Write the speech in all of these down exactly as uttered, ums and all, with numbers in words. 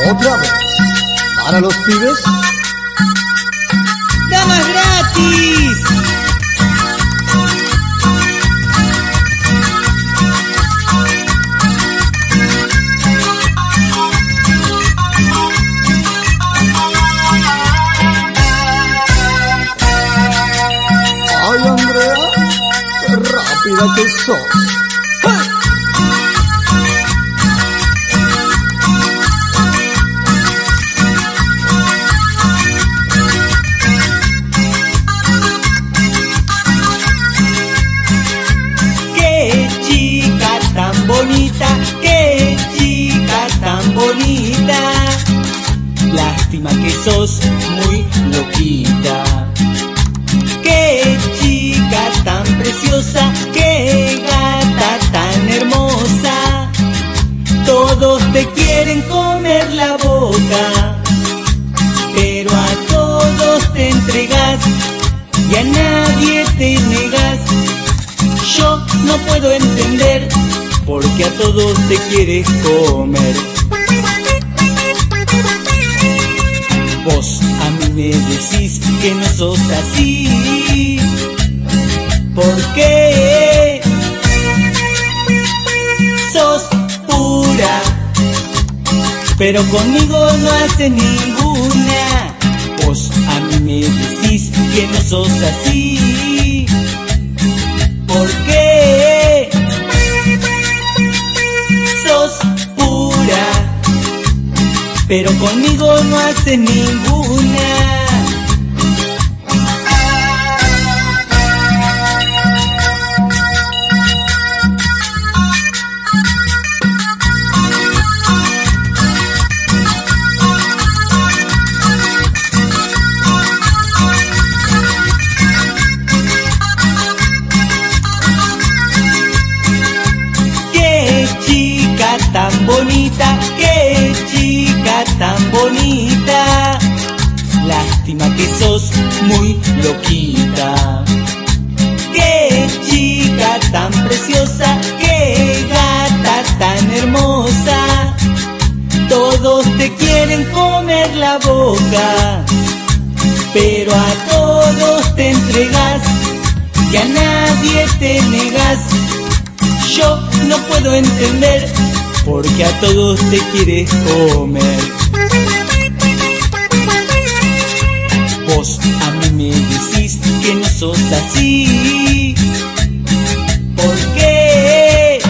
Otra vez, para los pibes. ¡Damas gratis! Ay, Andrea, qué rápida que sos. ¡Hey! Bonita, qué chica tan bonita. Lástima que sos muy loquita. Qué chica tan preciosa, qué gata tan hermosa. Todos te quieren comer la boca, pero a todos te entregas y a nadie te negas. Yo no puedo entender porque a todos te quieres comer. Vos a mí me decís que no sos así. ¿Por qué? Sos pura, pero conmigo no haces ninguna. Vos a mí me decís que no sos así. ¿Por qué? Sos pura, pero conmigo no haces ninguna. Tan bonita, qué chica tan bonita. Lástima que sos muy loquita. Qué chica tan preciosa, qué gata tan hermosa. Todos te quieren comer la boca, pero a todos te entregas y a nadie te negas. Yo no puedo entender porque a todos te quieres comer. Vos a mí me decís que no sos así. ¿Por qué?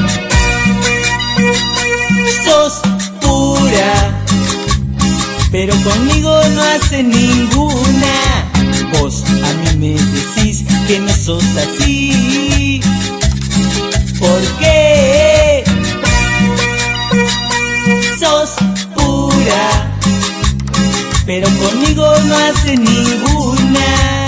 Sos pura, pero conmigo no haces ninguna. Vos a mí me decís que no sos así. ¿Por qué? Sos pura, pero conmigo no haces ninguna.